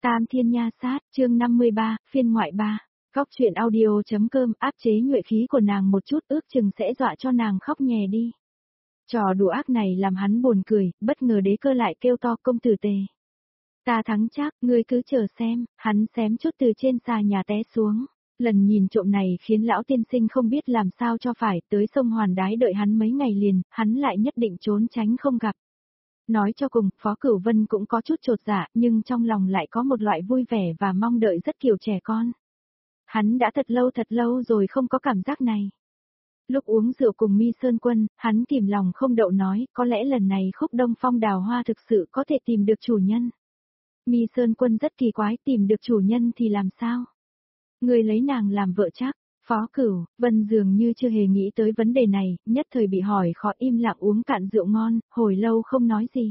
Tam Thiên Nha Sát, chương 53, phiên ngoại 3. Góc truyện audio.com áp chế nhuệ khí của nàng một chút ước chừng sẽ dọa cho nàng khóc nhè đi. Trò đùa ác này làm hắn buồn cười, bất ngờ Đế Cơ lại kêu to công tử Tề. Ta thắng chắc, ngươi cứ chờ xem, hắn xém chút từ trên xà nhà té xuống. Lần nhìn trộm này khiến lão tiên sinh không biết làm sao cho phải, tới sông Hoàn Đái đợi hắn mấy ngày liền, hắn lại nhất định trốn tránh không gặp. Nói cho cùng, Phó Cửu Vân cũng có chút chột dạ, nhưng trong lòng lại có một loại vui vẻ và mong đợi rất kiểu trẻ con. Hắn đã thật lâu rồi không có cảm giác này. Lúc uống rượu cùng Mi Sơn Quân, hắn kìm lòng không đậu nói, có lẽ lần này khúc Đông Phong đào hoa thực sự có thể tìm được chủ nhân. Mi Sơn Quân rất kỳ quái, tìm được chủ nhân thì làm sao? Người lấy nàng làm vợ chắc. Phó Cửu Vân dường như chưa hề nghĩ tới vấn đề này, nhất thời bị hỏi khó im lặng uống cạn rượu ngon, hồi lâu không nói gì.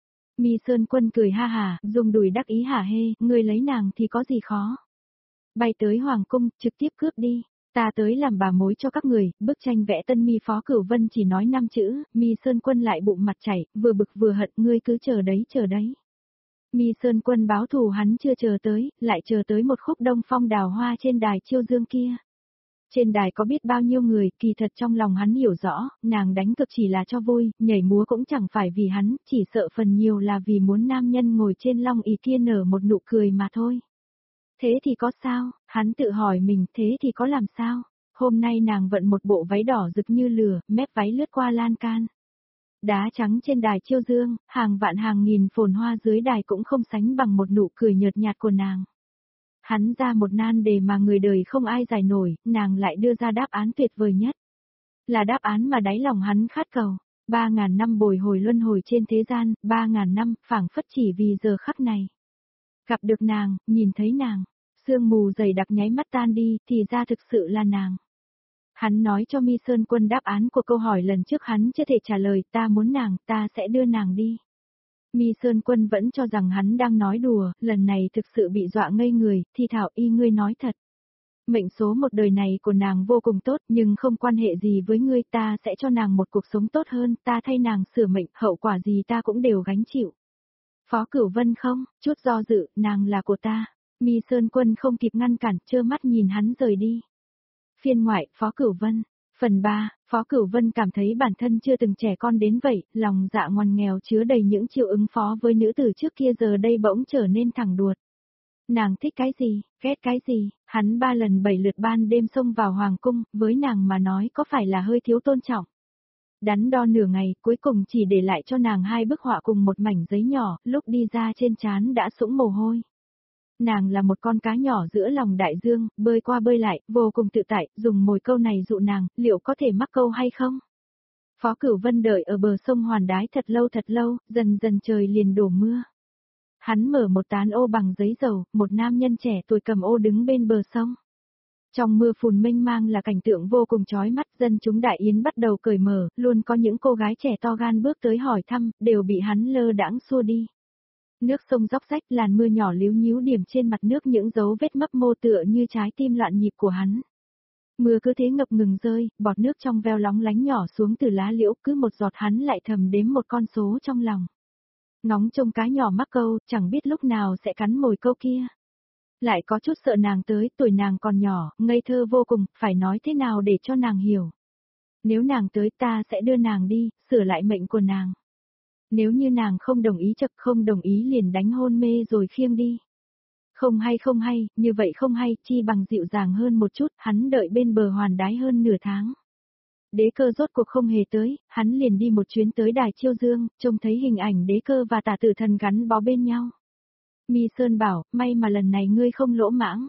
Mi Sơn Quân cười ha hà, dùng đùi đắc ý hả hê, người lấy nàng thì có gì khó. Bay tới Hoàng Cung, trực tiếp cướp đi, ta tới làm bà mối cho các người, bức tranh vẽ tân mi. Phó Cửu Vân chỉ nói 5 chữ, Mi Sơn Quân lại bụng mặt chảy, vừa bực vừa hận, ngươi cứ chờ đấy. Mi Sơn Quân báo thù hắn chưa chờ tới, lại chờ tới một khúc Đông Phong đào hoa trên đài Chiêu Dương kia. Trên đài có biết bao nhiêu người, kỳ thật trong lòng hắn hiểu rõ, nàng đánh cực chỉ là cho vui, nhảy múa cũng chẳng phải vì hắn, chỉ sợ phần nhiều là vì muốn nam nhân ngồi trên long ỷ kia nở một nụ cười mà thôi. Thế thì có sao, hắn tự hỏi mình, thế thì có làm sao? Hôm nay nàng vận một bộ váy đỏ rực như lửa, mép váy lướt qua lan can. Đá trắng trên đài Chiêu Dương, hàng vạn hàng nghìn phồn hoa dưới đài cũng không sánh bằng một nụ cười nhợt nhạt của nàng. Hắn ra một nan đề mà người đời không ai giải nổi, nàng lại đưa ra đáp án tuyệt vời nhất. Là đáp án mà đáy lòng hắn khát cầu. 3.000 năm bồi hồi luân hồi trên thế gian, 3.000 năm, phảng phất chỉ vì giờ khắc này. Gặp được nàng, nhìn thấy nàng, sương mù dày đặc nháy mắt tan đi, thì ra thực sự là nàng. Hắn nói cho Mi Sơn Quân đáp án của câu hỏi lần trước hắn chưa thể trả lời, ta muốn nàng, ta sẽ đưa nàng đi. Mi Sơn Quân vẫn cho rằng hắn đang nói đùa, lần này thực sự bị dọa ngây người, thì thảo y ngươi nói thật. Mệnh số một đời này của nàng vô cùng tốt, nhưng không quan hệ gì với ngươi, ta sẽ cho nàng một cuộc sống tốt hơn, ta thay nàng sửa mệnh, hậu quả gì ta cũng đều gánh chịu. Phó Cửu Vân không, chút do dự, nàng là của ta. Mi Sơn Quân không kịp ngăn cản, trơ mắt nhìn hắn rời đi. Phiên ngoại, Phó Cửu Vân. Phần 3, Phó Cửu Vân cảm thấy bản thân chưa từng trẻ con đến vậy, lòng dạ ngoằn nghèo chứa đầy những chiêu ứng phó với nữ tử trước kia giờ đây bỗng trở nên thẳng đuột. Nàng thích cái gì, ghét cái gì, hắn 3 lần 7 lượt ban đêm xông vào Hoàng Cung, với nàng mà nói có phải là hơi thiếu tôn trọng. Đắn đo nửa ngày, cuối cùng chỉ để lại cho nàng 2 bức họa cùng một mảnh giấy nhỏ, lúc đi ra trên trán đã sũng mồ hôi. Nàng là một con cá nhỏ giữa lòng đại dương, bơi qua bơi lại, vô cùng tự tại, dùng mồi câu này dụ nàng, liệu có thể mắc câu hay không? Phó Cửu Vân đợi ở bờ sông Hoàn Đái thật lâu, dần dần trời liền đổ mưa. Hắn mở một tán ô bằng giấy dầu, một nam nhân trẻ tuổi cầm ô đứng bên bờ sông. Trong mưa phùn mênh mang là cảnh tượng vô cùng chói mắt, dân chúng đại yến bắt đầu cởi mở, luôn có những cô gái trẻ to gan bước tới hỏi thăm, đều bị hắn lơ đãng xua đi. Nước sông róc rách, làn mưa nhỏ líu nhíu điểm trên mặt nước những dấu vết mấp mô tựa như trái tim loạn nhịp của hắn. Mưa cứ thế ngập ngừng rơi, bọt nước trong veo lóng lánh nhỏ xuống từ lá liễu, cứ một giọt hắn lại thầm đếm một con số trong lòng. Ngóng trông cá nhỏ mắc câu, chẳng biết lúc nào sẽ cắn mồi câu kia. Lại có chút sợ nàng tới, tuổi nàng còn nhỏ, ngây thơ vô cùng, phải nói thế nào để cho nàng hiểu. Nếu nàng tới ta sẽ đưa nàng đi, sửa lại mệnh của nàng. Nếu như nàng không đồng ý không đồng ý liền đánh hôn mê rồi khiêng đi. Không hay, như vậy không hay, chi bằng dịu dàng hơn một chút, hắn đợi bên bờ Hoàn Đái hơn nửa tháng. Đế Cơ rốt cuộc không hề tới, hắn liền đi một chuyến tới đài Chiêu Dương, trông thấy hình ảnh Đế Cơ và Tả Tử Thần gắn bó bên nhau. Mi Sơn bảo, may mà lần này ngươi không lỗ mãng.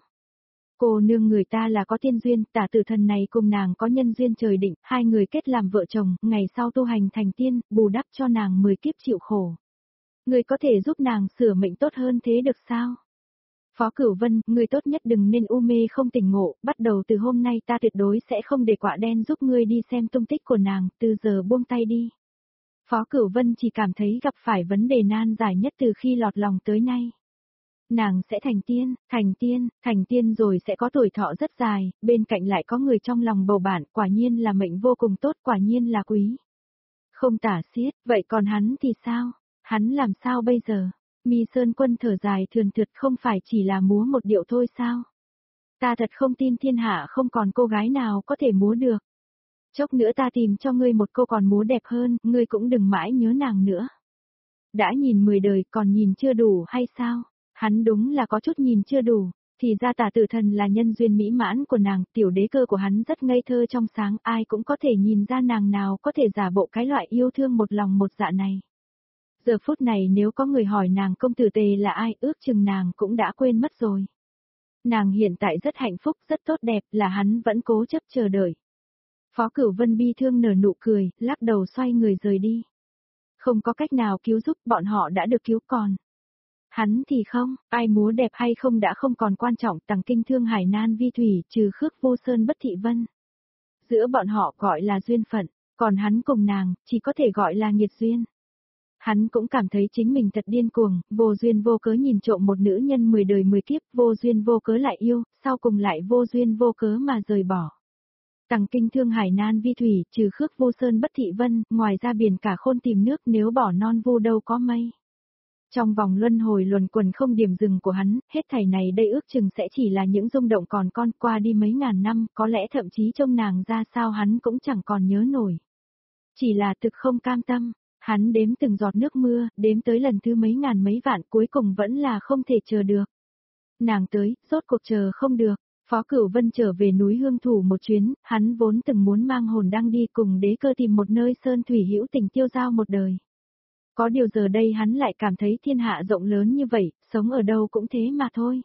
Cô nương người ta là có thiên duyên, Tả Tử Thần này cùng nàng có nhân duyên trời định, 2 người kết làm vợ chồng, ngày sau tu hành thành tiên, bù đắp cho nàng 10 kiếp chịu khổ. Ngươi có thể giúp nàng sửa mệnh tốt hơn thế được sao? Phó Cửu Vân, ngươi tốt nhất đừng nên u mê không tỉnh ngộ, bắt đầu từ hôm nay ta tuyệt đối sẽ không để quạ đen giúp ngươi đi xem tung tích của nàng, từ giờ buông tay đi. Phó Cửu Vân chỉ cảm thấy gặp phải vấn đề nan giải nhất từ khi lọt lòng tới nay. Nàng sẽ thành tiên rồi sẽ có tuổi thọ rất dài, bên cạnh lại có người trong lòng bầu bạn, quả nhiên là mệnh vô cùng tốt, quả nhiên là quý. Không tả xiết, vậy còn hắn thì sao? Hắn làm sao bây giờ? Mi Sơn Quân thở dài thườn thượt, không phải chỉ là múa một điệu thôi sao? Ta thật không tin thiên hạ không còn cô gái nào có thể múa được. Chốc nữa ta tìm cho ngươi một cô còn múa đẹp hơn, ngươi cũng đừng mãi nhớ nàng nữa. Đã nhìn 10 đời còn nhìn chưa đủ hay sao? Hắn đúng là có chút nhìn chưa đủ. Thì ra Tả Tử Thần là nhân duyên mỹ mãn của nàng, tiểu đế cơ của hắn rất ngây thơ trong sáng, ai cũng có thể nhìn ra nàng nào có thể giả bộ cái loại yêu thương một lòng một dạ này. Giờ phút này nếu có người hỏi nàng công tử Tề là ai, ước chừng nàng cũng đã quên mất rồi. Nàng hiện tại rất hạnh phúc, rất tốt đẹp, là hắn vẫn cố chấp chờ đợi. Phó Cửu Vân bi thương nở nụ cười, lắc đầu xoay người rời đi. Không có cách nào cứu giúp, bọn họ đã được cứu còn. Hắn thì không, ai múa đẹp hay không đã không còn quan trọng, Tằng Kinh Thương Hải Nan Vi Thủy, trừ Khước Vô Sơn Bất Thị Vân. Giữa bọn họ gọi là duyên phận, còn hắn cùng nàng, chỉ có thể gọi là nghiệt duyên. Hắn cũng cảm thấy chính mình thật điên cuồng, vô duyên vô cớ nhìn trộm một nữ nhân 10 đời 10 kiếp, vô duyên vô cớ lại yêu, sau cùng lại vô duyên vô cớ mà rời bỏ. Tằng Kinh Thương Hải Nan Vi Thủy, trừ Khước Vô Sơn Bất Thị Vân, ngoài ra biển cả khôn tìm nước, nếu bỏ non vô đâu có mây. Trong vòng luân hồi luẩn quẩn không điểm dừng của hắn, hết thảy này đây ước chừng sẽ chỉ là những rung động còn con, qua đi mấy ngàn năm, có lẽ thậm chí trông nàng ra sao hắn cũng chẳng còn nhớ nổi. Chỉ là thực không cam tâm, hắn đếm từng giọt nước mưa, đếm tới lần thứ mấy ngàn mấy vạn, cuối cùng vẫn là không thể chờ được. Nàng tới, rốt cuộc chờ không được. Phó Cửu Vân trở về núi Hương Thủ một chuyến, hắn vốn từng muốn mang hồn đăng đi cùng đế cơ tìm một nơi sơn thủy hữu tình tiêu giao một đời. Có điều giờ đây hắn lại cảm thấy thiên hạ rộng lớn như vậy, sống ở đâu cũng thế mà thôi.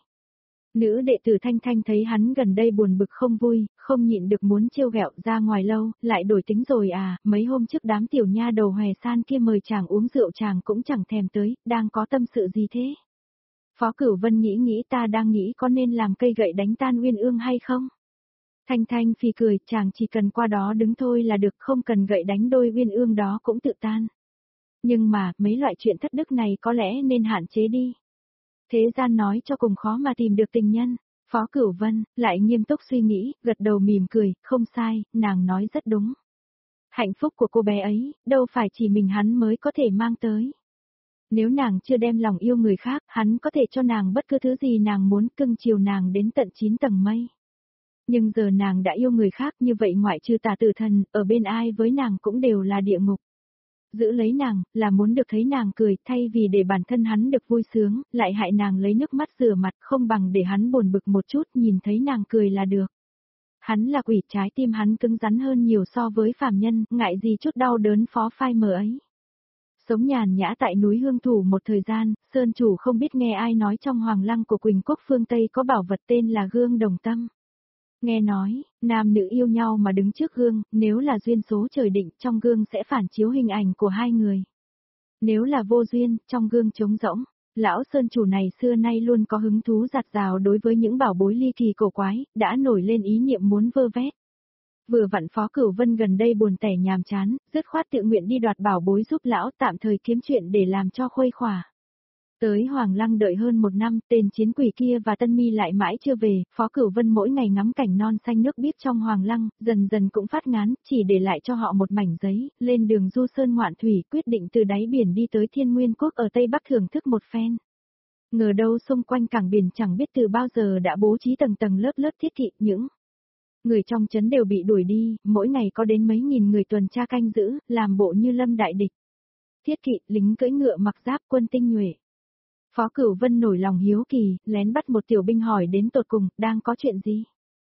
Nữ đệ tử Thanh Thanh thấy hắn gần đây buồn bực không vui, không nhịn được muốn trêu ghẹo ra ngoài lâu, lại đổi tính rồi à, mấy hôm trước đám tiểu nha đầu hòe san kia mời chàng uống rượu chàng cũng chẳng thèm tới, đang có tâm sự gì thế? Phó Cửu Vân nghĩ ta đang nghĩ có nên làm cây gậy đánh tan Uyên Ương hay không? Thanh Thanh phì cười, chàng chỉ cần qua đó đứng thôi là được, không cần gậy đánh đôi Uyên Ương đó cũng tự tan. Nhưng mà, mấy loại chuyện thất đức này có lẽ nên hạn chế đi. Thế gian nói cho cùng khó mà tìm được tình nhân. Phó Cửu Vân, lại nghiêm túc suy nghĩ, gật đầu mỉm cười, không sai, nàng nói rất đúng. Hạnh phúc của cô bé ấy, đâu phải chỉ mình hắn mới có thể mang tới. Nếu nàng chưa đem lòng yêu người khác, hắn có thể cho nàng bất cứ thứ gì nàng muốn, cưng chiều nàng đến tận 9 tầng mây. Nhưng giờ nàng đã yêu người khác như vậy, ngoại trừ Tả Tử Thần, ở bên ai với nàng cũng đều là địa ngục. Giữ lấy nàng, là muốn được thấy nàng cười, thay vì để bản thân hắn được vui sướng, lại hại nàng lấy nước mắt rửa mặt, không bằng để hắn buồn bực một chút, nhìn thấy nàng cười là được. Hắn là quỷ, trái tim hắn cứng rắn hơn nhiều so với phàm nhân, ngại gì chút đau đớn phó phai mờ ấy. Sống nhàn nhã tại núi Hương Thủ một thời gian, Sơn Chủ không biết nghe ai nói trong Hoàng Lăng của Quỳnh Quốc phương Tây có bảo vật tên là gương đồng tâm. Nghe nói, nam nữ yêu nhau mà đứng trước gương, nếu là duyên số trời định, trong gương sẽ phản chiếu hình ảnh của hai người. Nếu là vô duyên, trong gương trống rỗng. Lão Sơn Chủ này xưa nay luôn có hứng thú dạt dào đối với những bảo bối ly kỳ cổ quái, đã nổi lên ý niệm muốn vơ vét. Vừa vặn Phó Cửu Vân gần đây buồn tẻ nhàm chán, dứt khoát tự nguyện đi đoạt bảo bối giúp lão tạm thời kiếm chuyện để làm cho khuây khỏa. Tới Hoàng Lăng đợi hơn 1 năm, tên chiến quỷ kia và Tân Mi lại mãi chưa về, Phó Cửu Vân mỗi ngày ngắm cảnh non xanh nước biếc trong Hoàng Lăng, dần dần cũng phát ngán, chỉ để lại cho họ một mảnh giấy, lên đường du sơn ngoạn thủy, quyết định từ đáy biển đi tới Thiên Nguyên Quốc ở Tây Bắc thưởng thức một phen. Ngờ đâu xung quanh cảng biển chẳng biết từ bao giờ đã bố trí tầng tầng lớp lớp thiết kỵ, những người trong trấn đều bị đuổi đi, mỗi ngày có đến mấy nghìn người tuần tra canh giữ, làm bộ như lâm đại địch. Thiết kỵ, lính cưỡi ngựa mặc giáp, quân tinh nhuệ. Phó Cửu Vân nổi lòng hiếu kỳ, lén bắt một tiểu binh hỏi đến tột cùng, đang có chuyện gì?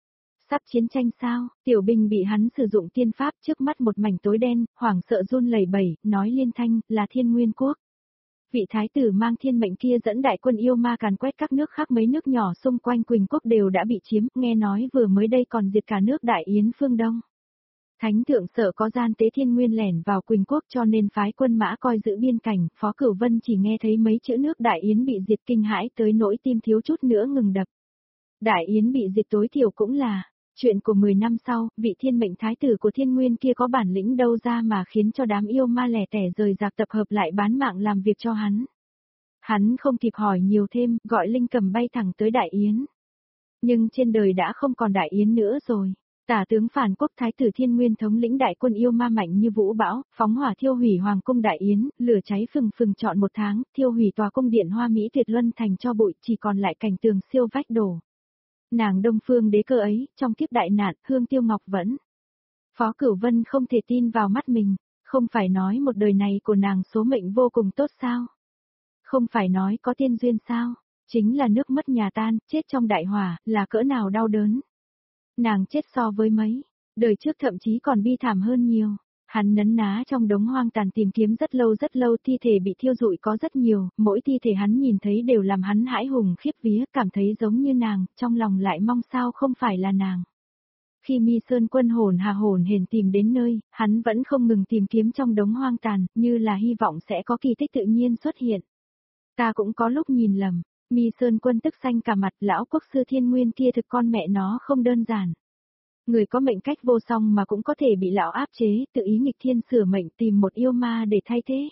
Sắp chiến tranh sao? Tiểu binh bị hắn sử dụng tiên pháp, trước mắt một mảnh tối đen, hoảng sợ run lẩy bẩy, nói liên thanh, là Thiên Nguyên Quốc. Vị thái tử mang thiên mệnh kia dẫn đại quân yêu ma càn quét các nước khác, mấy nước nhỏ xung quanh Quỳnh Quốc đều đã bị chiếm, nghe nói vừa mới đây còn diệt cả nước Đại Yến phương Đông. Thánh thượng sợ có gian tế Thiên Nguyên lẻn vào Quỳnh Quốc cho nên phái quân mã coi giữ biên cảnh, Phó Cửu Vân chỉ nghe thấy mấy chữ nước Đại Yến bị diệt kinh hãi tới nỗi tim thiếu chút nữa ngừng đập. Đại Yến bị diệt tối thiểu cũng là chuyện của 10 năm sau, vị thiên mệnh thái tử của Thiên Nguyên kia có bản lĩnh đâu ra mà khiến cho đám yêu ma lẻ tẻ rời rạc tập hợp lại bán mạng làm việc cho hắn. Hắn không kịp hỏi nhiều thêm, gọi Linh Cầm bay thẳng tới Đại Yến. Nhưng trên đời đã không còn Đại Yến nữa rồi. Tả tướng phản quốc thái tử Thiên Nguyên thống lĩnh đại quân yêu ma mạnh như vũ bão, phóng hỏa thiêu hủy hoàng cung đại yến, lửa cháy phừng phừng trọn một tháng, thiêu hủy tòa cung điện Hoa Mỹ Tuyệt Luân thành cho bụi, chỉ còn lại cảnh tường siêu vách đổ. Nàng Đông Phương đế cơ ấy, trong kiếp đại nạn, hương tiêu ngọc vẫn. Phó Cửu Vân không thể tin vào mắt mình, không phải nói một đời này của nàng số mệnh vô cùng tốt sao? Không phải nói có tiên duyên sao? Chính là nước mất nhà tan, chết trong đại hỏa, là cỡ nào đau đớn. Nàng chết so với mấy, đời trước thậm chí còn bi thảm hơn nhiều. Hắn nấn ná trong đống hoang tàn tìm kiếm rất lâu, thi thể bị thiêu rụi có rất nhiều, mỗi thi thể hắn nhìn thấy đều làm hắn hãi hùng khiếp vía, cảm thấy giống như nàng, trong lòng lại mong sao không phải là nàng. Khi Mi Sơn Quân hồn hển tìm đến nơi, hắn vẫn không ngừng tìm kiếm trong đống hoang tàn, như là hy vọng sẽ có kỳ tích tự nhiên xuất hiện. Ta cũng có lúc nhìn lầm, Mi Sơn Quân tức xanh cả mặt, lão quốc sư Thiên Nguyên kia thực con mẹ nó không đơn giản. Người có mệnh cách vô song mà cũng có thể bị lão áp chế, tự ý nghịch thiên sửa mệnh tìm một yêu ma để thay thế.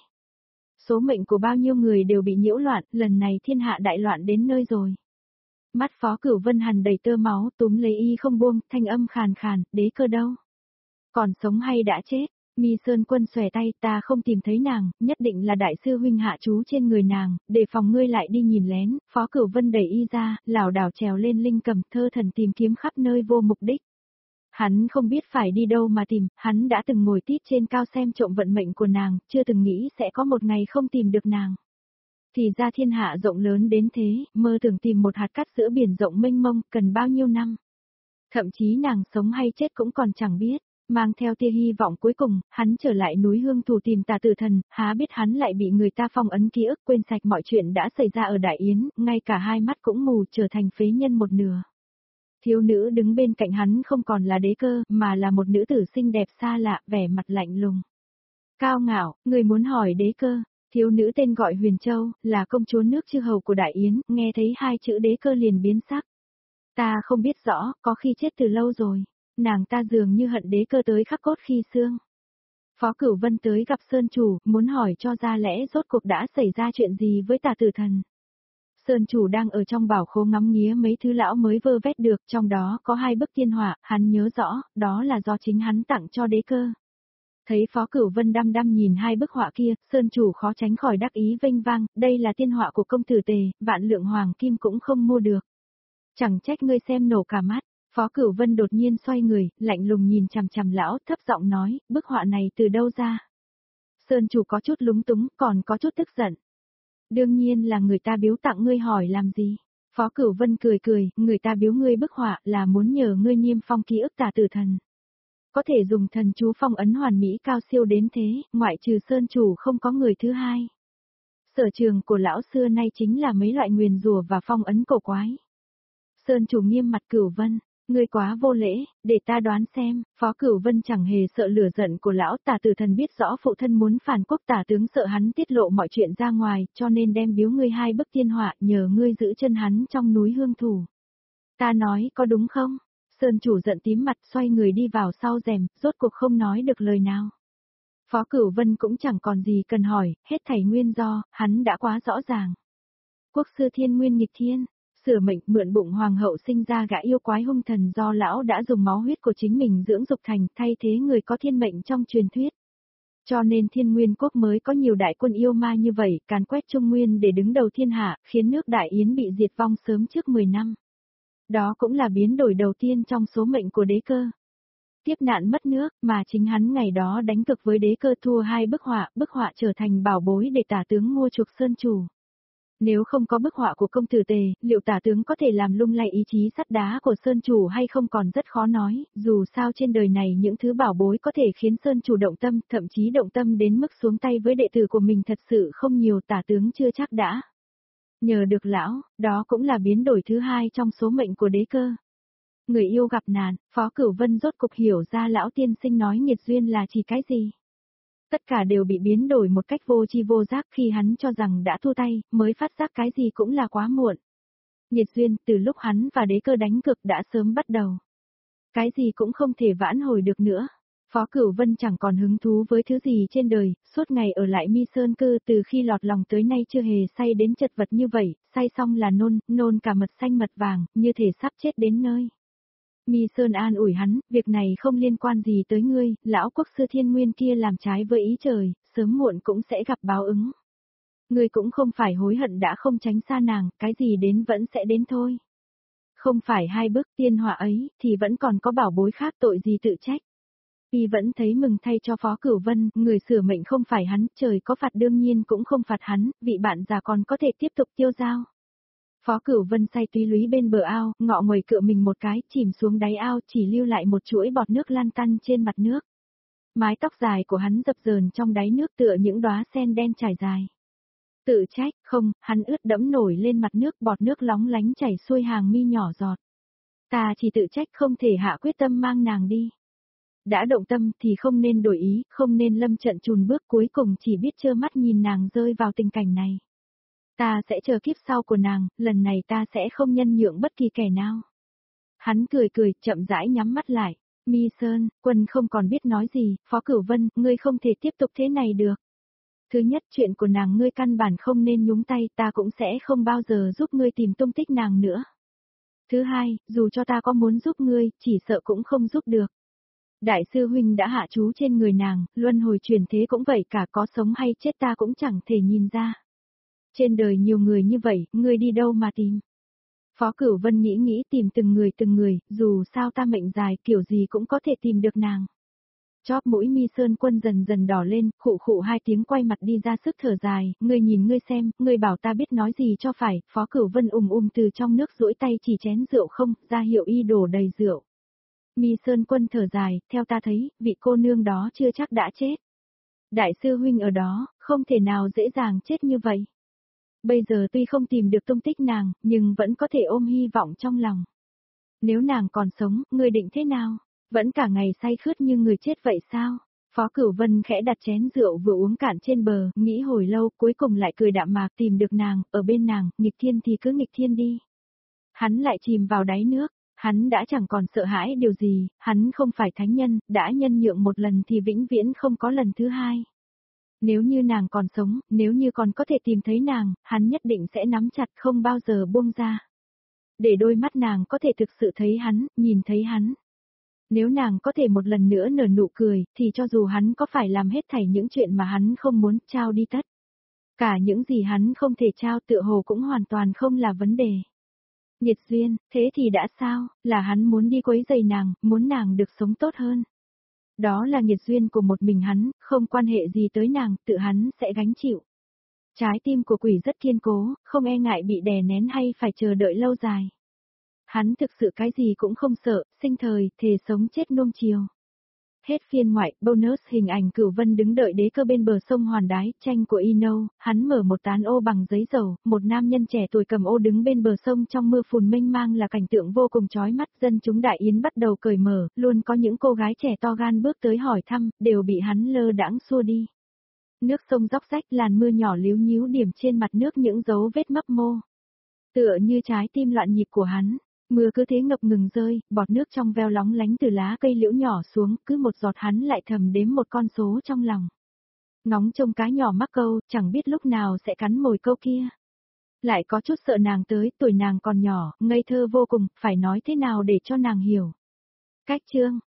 Số mệnh của bao nhiêu người đều bị nhiễu loạn, lần này thiên hạ đại loạn đến nơi rồi. Mắt Phó Cửu Vân hằn đầy tơ máu, túm lấy y không buông, thanh âm khàn khàn, đế cơ đâu? Còn sống hay đã chết? Mi Sơn Quân xòe tay, ta không tìm thấy nàng, nhất định là đại sư huynh hạ chú trên người nàng, để phòng ngươi lại đi nhìn lén. Phó Cửu Vân đẩy y ra, lảo đảo trèo lên linh cầm, thơ thần tìm kiếm khắp nơi vô mục đích. Hắn không biết phải đi đâu mà tìm, hắn đã từng ngồi tít trên cao xem trộm vận mệnh của nàng, chưa từng nghĩ sẽ có một ngày không tìm được nàng. Thì ra thiên hạ rộng lớn đến thế, mơ tưởng tìm một hạt cát giữa biển rộng mênh mông, cần bao nhiêu năm. Thậm chí nàng sống hay chết cũng còn chẳng biết, mang theo tia hy vọng cuối cùng, hắn trở lại núi Hương Thù tìm Tà Tử Thần, há biết hắn lại bị người ta phong ấn ký ức, quên sạch mọi chuyện đã xảy ra ở Đại Yến, ngay cả hai mắt cũng mù, trở thành phế nhân một nửa. Thiếu nữ đứng bên cạnh hắn không còn là đế cơ, mà là một nữ tử xinh đẹp xa lạ, vẻ mặt lạnh lùng. Cao ngạo, người muốn hỏi đế cơ? Thiếu nữ tên gọi Huyền Châu, là công chúa nước chư hầu của Đại Yến, nghe thấy hai chữ đế cơ liền biến sắc. Ta không biết rõ, có khi chết từ lâu rồi. Nàng ta dường như hận đế cơ tới khắc cốt khi xương. Phó Cửu Vân tới gặp Sơn Chủ, muốn hỏi cho ra lẽ rốt cuộc đã xảy ra chuyện gì với Tà Tử Thần. Sơn Chủ đang ở trong bảo khố ngắm nghía mấy thứ lão mới vơ vét được, trong đó có 2 bức tiên họa, hắn nhớ rõ, đó là do chính hắn tặng cho đế cơ. Thấy Phó Cửu Vân đăm đăm nhìn 2 bức họa kia, Sơn Chủ khó tránh khỏi đắc ý vênh vang, đây là tiên họa của công tử Tề, vạn lượng hoàng kim cũng không mua được. Chẳng trách ngươi xem nổ cả mắt. Phó Cửu Vân đột nhiên xoay người, lạnh lùng nhìn chằm chằm lão, thấp giọng nói, bức họa này từ đâu ra? Sơn Chủ có chút lúng túng, còn có chút tức giận. Đương nhiên là người ta biếu tặng ngươi, hỏi làm gì? Phó Cửu Vân cười cười, người ta biếu ngươi bức họa là muốn nhờ ngươi niêm phong ký ức Tà Tử Thần. Có thể dùng thần chú phong ấn hoàn mỹ cao siêu đến thế, ngoại trừ Sơn Chủ không có người thứ hai. Sở trường của lão xưa nay chính là mấy loại nguyền rủa và phong ấn cổ quái. Sơn Chủ nghiêm mặt Cửu Vân, ngươi quá vô lễ, để ta đoán xem. Phó Cửu Vân chẳng hề sợ lửa giận của lão. Tà Tử Thần biết rõ phụ thân muốn phản quốc, tả tướng sợ hắn tiết lộ mọi chuyện ra ngoài, cho nên đem biếu ngươi 2 bức tiên họa, nhờ ngươi giữ chân hắn trong núi Hương Thù. Ta nói có đúng không? Sơn Chủ giận tím mặt, xoay người đi vào sau rèm, rốt cuộc không nói được lời nào. Phó Cửu Vân cũng chẳng còn gì cần hỏi, hết thảy nguyên do, hắn đã quá rõ ràng. Quốc sư Thiên Nguyên nghịch thiên, sửa mệnh, mượn bụng hoàng hậu sinh ra gã yêu quái hung thần do lão đã dùng máu huyết của chính mình dưỡng dục thành, thay thế người có thiên mệnh trong truyền thuyết. Cho nên Thiên Nguyên quốc mới có nhiều đại quân yêu ma như vậy, càn quét Trung Nguyên để đứng đầu thiên hạ, khiến nước Đại Yến bị diệt vong sớm trước 10 năm. Đó cũng là biến đổi đầu tiên trong số mệnh của đế cơ. Tiếp nạn mất nước, mà chính hắn ngày đó đánh cực với đế cơ thua 2 bức họa trở thành bảo bối để tả tướng mua chuộc Sơn Chủ. Nếu không có bức họa của công tử Tề, liệu tả tướng có thể làm lung lay ý chí sắt đá của Sơn Chủ hay không còn rất khó nói, dù sao trên đời này những thứ bảo bối có thể khiến Sơn Chủ động tâm, thậm chí động tâm đến mức xuống tay với đệ tử của mình thật sự không nhiều, tả tướng chưa chắc đã. Nhờ được lão, đó cũng là biến đổi thứ hai trong số mệnh của đế cơ. Người yêu gặp nạn, Phó Cửu Vân rốt cục hiểu ra lão tiên sinh nói nghiệt duyên là chỉ cái gì. Tất cả đều bị biến đổi một cách vô tri vô giác, khi hắn cho rằng đã thu tay, mới phát giác cái gì cũng là quá muộn. Nghiệt duyên, từ lúc hắn và đế cơ đánh cực đã sớm bắt đầu. Cái gì cũng không thể vãn hồi được nữa. Phó Cửu Vân chẳng còn hứng thú với thứ gì trên đời, suốt ngày ở lại Mi Sơn Cư, từ khi lọt lòng tới nay chưa hề say đến chật vật như vậy, say xong là nôn cả mật xanh mật vàng, như thể sắp chết đến nơi. Mi Sơn an ủi hắn, việc này không liên quan gì tới ngươi, lão quốc sư thiên nguyên kia làm trái với ý trời, sớm muộn cũng sẽ gặp báo ứng. Ngươi cũng không phải hối hận đã không tránh xa nàng, cái gì đến vẫn sẽ đến thôi. Không phải hai bước tiên họa ấy, thì vẫn còn có bảo bối khác tội gì tự trách. Y vẫn thấy mừng thay cho Phó Cửu Vân, người sửa mệnh không phải hắn, trời có phạt đương nhiên cũng không phạt hắn, vị bạn già còn có thể tiếp tục tiêu dao. Phó Cửu Vân say túy lúy bên bờ ao, ngọ nguậy cựa mình một cái, chìm xuống đáy ao, chỉ lưu lại một chuỗi bọt nước lan tăn trên mặt nước. Mái tóc dài của hắn dập dờn trong đáy nước tựa những đóa sen đen trải dài. Tự trách, không, hắn ướt đẫm nổi lên mặt nước, bọt nước lóng lánh chảy xuôi hàng mi nhỏ giọt. Ta chỉ tự trách không thể hạ quyết tâm mang nàng đi. Đã động tâm thì không nên đổi ý, không nên lâm trận chùn bước, cuối cùng chỉ biết trơ mắt nhìn nàng rơi vào tình cảnh này. Ta sẽ chờ kiếp sau của nàng, lần này ta sẽ không nhân nhượng bất kỳ kẻ nào. Hắn cười cười, chậm rãi nhắm mắt lại. Mi Sơn, Quân không còn biết nói gì, Phó Cửu Vân, ngươi không thể tiếp tục thế này được. Thứ nhất, chuyện của nàng ngươi căn bản không nên nhúng tay, ta cũng sẽ không bao giờ giúp ngươi tìm tung tích nàng nữa. Thứ hai, dù cho ta có muốn giúp ngươi, chỉ sợ cũng không giúp được. Đại sư huynh đã hạ chú trên người nàng, luân hồi chuyển thế cũng vậy, cả có sống hay chết ta cũng chẳng thể nhìn ra. Trên đời nhiều người như vậy, ngươi đi đâu mà tìm? Phó Cửu Vân nghĩ tìm từng người, dù sao ta mệnh dài kiểu gì cũng có thể tìm được nàng. Chóp mũi Mi Sơn Quân dần dần đỏ lên, khụ khụ hai tiếng quay mặt đi ra sức thở dài, ngươi nhìn ngươi xem, ngươi bảo ta biết nói gì cho phải, Phó Cửu Vân từ trong nước duỗi tay chỉ chén rượu không, ra hiệu y đổ đầy rượu. Mi Sơn Quân thở dài, theo ta thấy, vị cô nương đó chưa chắc đã chết. Đại sư huynh ở đó, không thể nào dễ dàng chết như vậy. Bây giờ tuy không tìm được tung tích nàng, nhưng vẫn có thể ôm hy vọng trong lòng. Nếu nàng còn sống, ngươi định thế nào? Vẫn cả ngày say khướt như người chết vậy sao? Phó Cửu Vân khẽ đặt chén rượu vừa uống cạn trên bờ, nghĩ hồi lâu, cuối cùng lại cười đạm mạc, tìm được nàng, ở bên nàng, nghịch thiên thì cứ nghịch thiên đi. Hắn lại chìm vào đáy nước, hắn đã chẳng còn sợ hãi điều gì, hắn không phải thánh nhân, đã nhân nhượng một lần thì vĩnh viễn không có lần thứ hai. Nếu như nàng còn sống, nếu như còn có thể tìm thấy nàng, hắn nhất định sẽ nắm chặt không bao giờ buông ra. Để đôi mắt nàng có thể thực sự thấy hắn, nhìn thấy hắn. Nếu nàng có thể một lần nữa nở nụ cười, thì cho dù hắn có phải làm hết thảy những chuyện mà hắn không muốn, trao đi tất. Cả những gì hắn không thể trao tựa hồ cũng hoàn toàn không là vấn đề. Nghiệt duyên, thế thì đã sao, là hắn muốn đi quấy rầy nàng, muốn nàng được sống tốt hơn. Đó là nghiệt duyên của một mình hắn, không quan hệ gì tới nàng, tự hắn sẽ gánh chịu. Trái tim của quỷ rất kiên cố, không e ngại bị đè nén hay phải chờ đợi lâu dài. Hắn thực sự cái gì cũng không sợ, sinh thời, thề sống chết nuông chiều. Hết phiên ngoại, bonus hình ảnh Cửu Vân đứng đợi đế cơ bên bờ sông Hoàn Đái, tranh của Ino, hắn mở một tán ô bằng giấy dầu, một nam nhân trẻ tuổi cầm ô đứng bên bờ sông trong mưa phùn mênh mang là cảnh tượng vô cùng chói mắt, dân chúng đại yến bắt đầu cởi mở, luôn có những cô gái trẻ to gan bước tới hỏi thăm, đều bị hắn lơ đãng xua đi. Nước sông róc rách, làn mưa nhỏ líu nhíu điểm trên mặt nước những dấu vết mấp mô. Tựa như trái tim loạn nhịp của hắn. Mưa cứ thế ngập ngừng rơi, bọt nước trong veo lóng lánh từ lá cây liễu nhỏ xuống, cứ một giọt hắn lại thầm đếm một con số trong lòng. Ngóng trông cá nhỏ mắc câu, chẳng biết lúc nào sẽ cắn mồi câu kia. Lại có chút sợ nàng tới, tuổi nàng còn nhỏ, ngây thơ vô cùng, phải nói thế nào để cho nàng hiểu. Cách chương